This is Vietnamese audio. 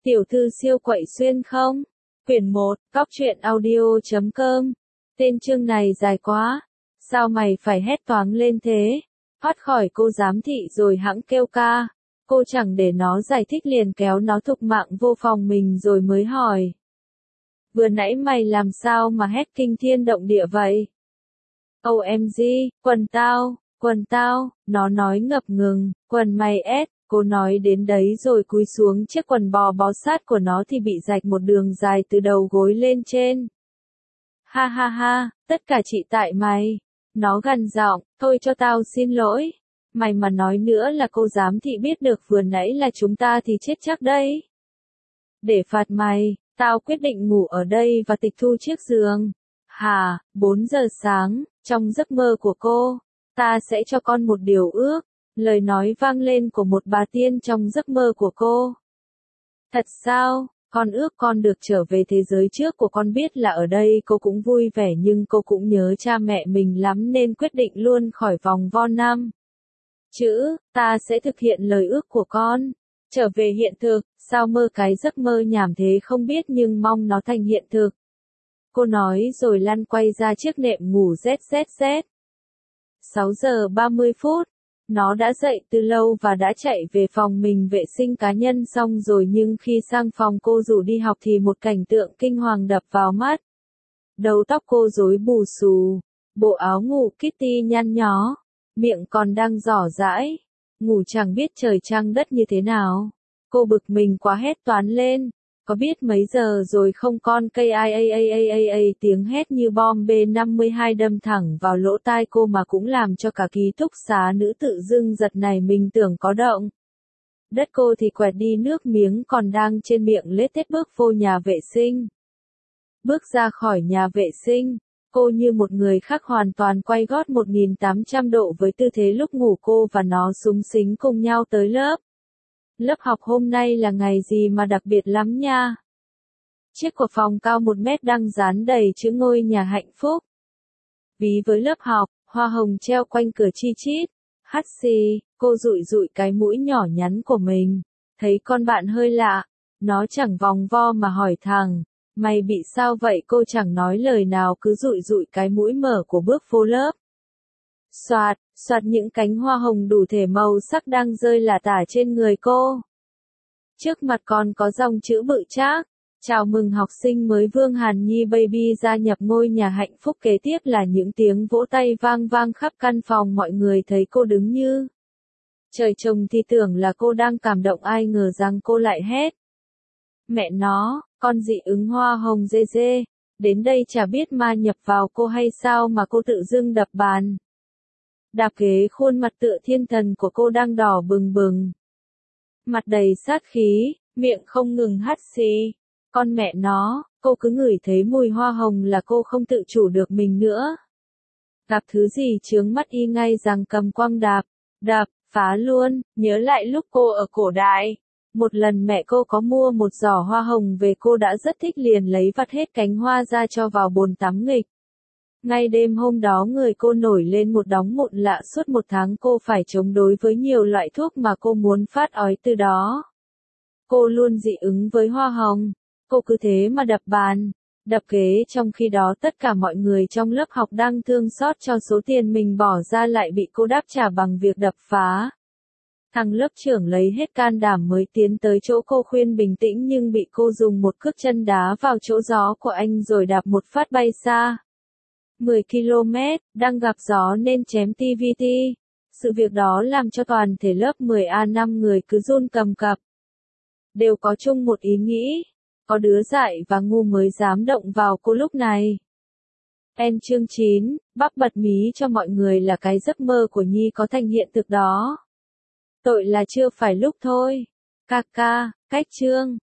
Tiểu thư siêu quậy xuyên không? Quyển 1, Góc truyện audio.com. Tên chương này dài quá. Sao mày phải hét toáng lên thế? Thoát khỏi cô giám thị rồi hẵng kêu ca. Cô chẳng để nó giải thích liền kéo nó thục mạng vô phòng mình rồi mới hỏi. Vừa nãy mày làm sao mà hét kinh thiên động địa vậy? OMG, quần tao, nó nói ngập ngừng, quần mày ét. Cô nói đến đấy rồi cúi xuống chiếc quần bó sát của nó thì bị rạch một đường dài từ đầu gối lên trên. Ha ha ha, tất cả chỉ tại mày. Nó gằn giọng, thôi cho tao xin lỗi. Mày mà nói nữa là cô giám thị biết được vừa nãy là chúng ta thì chết chắc đấy. Để phạt mày, tao quyết định ngủ ở đây và tịch thu chiếc giường. Hả, 4 giờ sáng, trong giấc mơ của cô, ta sẽ cho con một điều ước. Lời nói vang lên của một bà tiên trong giấc mơ của cô. Thật sao, con ước con được trở về thế giới trước của con, biết là ở đây cô cũng vui vẻ nhưng cô cũng nhớ cha mẹ mình lắm nên quyết định luôn khỏi vòng vo năm. Chữ, ta sẽ thực hiện lời ước của con. Trở về hiện thực, sao mơ cái giấc mơ nhảm thế không biết nhưng mong nó thành hiện thực. Cô nói rồi lăn quay ra chiếc nệm ngủ ZZZ. 6 giờ 30 phút. Nó đã dậy từ lâu và đã chạy về phòng mình vệ sinh cá nhân xong rồi, nhưng khi sang phòng cô rủ đi học thì một cảnh tượng kinh hoàng đập vào mắt. Đầu tóc cô rối bù xù, bộ áo ngủ Kitty nhăn nhó, miệng còn đang rỏ rãi, ngủ chẳng biết trời trăng đất như thế nào. Cô bực mình quá hét toáng lên. Có biết mấy giờ rồi không con? Cây ai tiếng hét như bom B-52 đâm thẳng vào lỗ tai cô mà cũng làm cho cả ký túc xá nữ tự dưng giật nảy mình tưởng có động. Đất cô thì quẹt đi nước miếng còn đang trên miệng lết tết bước vô nhà vệ sinh. Bước ra khỏi nhà vệ sinh, cô như một người khác hoàn toàn quay gót 1800 độ với tư thế lúc ngủ cô và nó xúng xính cùng nhau tới lớp. Lớp học hôm nay là ngày gì mà đặc biệt lắm nha. Chiếc của phòng cao 1 mét đang dán đầy chữ ngôi nhà hạnh phúc. Ví với lớp học, hoa hồng treo quanh cửa chi chít. Hắt xì, cô dụi dụi cái mũi nhỏ nhắn của mình. Thấy con bạn hơi lạ, nó chẳng vòng vo mà hỏi thẳng. Mày bị sao vậy? Cô chẳng nói lời nào cứ dụi dụi cái mũi mở của bước vô lớp. Soạt, soạt những cánh hoa hồng đủ thể màu sắc đang rơi lả tả trên người cô. Trước mặt còn có dòng chữ bự trác. Chào mừng học sinh mới Vương Hàn Nhi Baby gia nhập ngôi nhà hạnh phúc. Kế tiếp là những tiếng vỗ tay vang vang khắp căn phòng. Mọi người thấy cô đứng như trời trồng thì tưởng là cô đang cảm động, ai ngờ rằng cô lại hét. Mẹ nó, con dị ứng hoa hồng dê dê. Đến đây chả biết ma nhập vào cô hay sao mà cô tự dưng đập bàn. Đạp ghế, khuôn mặt tựa thiên thần của cô đang đỏ bừng bừng. Mặt đầy sát khí, miệng không ngừng hắt xì. Con mẹ nó, cô cứ ngửi thấy mùi hoa hồng là cô không tự chủ được mình nữa. Gặp thứ gì chướng mắt y ngay rằng cầm quăng đạp, phá luôn. Nhớ lại lúc cô ở cổ đại. Một lần mẹ cô có mua một giỏ hoa hồng về, cô đã rất thích liền lấy vặt hết cánh hoa ra cho vào bồn tắm nghịch. Ngay đêm hôm đó người cô nổi lên một đống mụn lạ, suốt 1 tháng cô phải chống đối với nhiều loại thuốc mà cô muốn phát ói từ đó. Cô luôn dị ứng với hoa hồng. Cô cứ thế mà đập bàn, đập ghế, trong khi đó tất cả mọi người trong lớp học đang thương xót cho số tiền mình bỏ ra lại bị cô đáp trả bằng việc đập phá. Thằng lớp trưởng lấy hết can đảm mới tiến tới chỗ cô khuyên bình tĩnh nhưng bị cô dùng một cước chân đá vào chỗ gió của anh rồi đạp một phát bay xa. 10 km, đang gặp gió nên chém TVT. Sự việc đó làm cho toàn thể lớp 10A5 người cứ run cầm cập. Đều có chung một ý nghĩ. Có đứa dại và ngu mới dám động vào cô lúc này. Chương 9, Bắc bật mí cho mọi người là cái giấc mơ của Nhi có thành hiện thực đó. Tội là chưa phải lúc thôi. Cách chương.